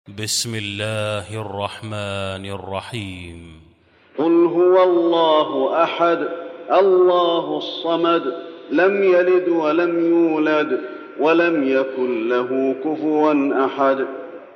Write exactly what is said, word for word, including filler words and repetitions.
بسم الله الرحمن الرحيم. قل هو الله أحد الله الصمد لم يلد ولم يولد ولم يكن له كفوا أحد.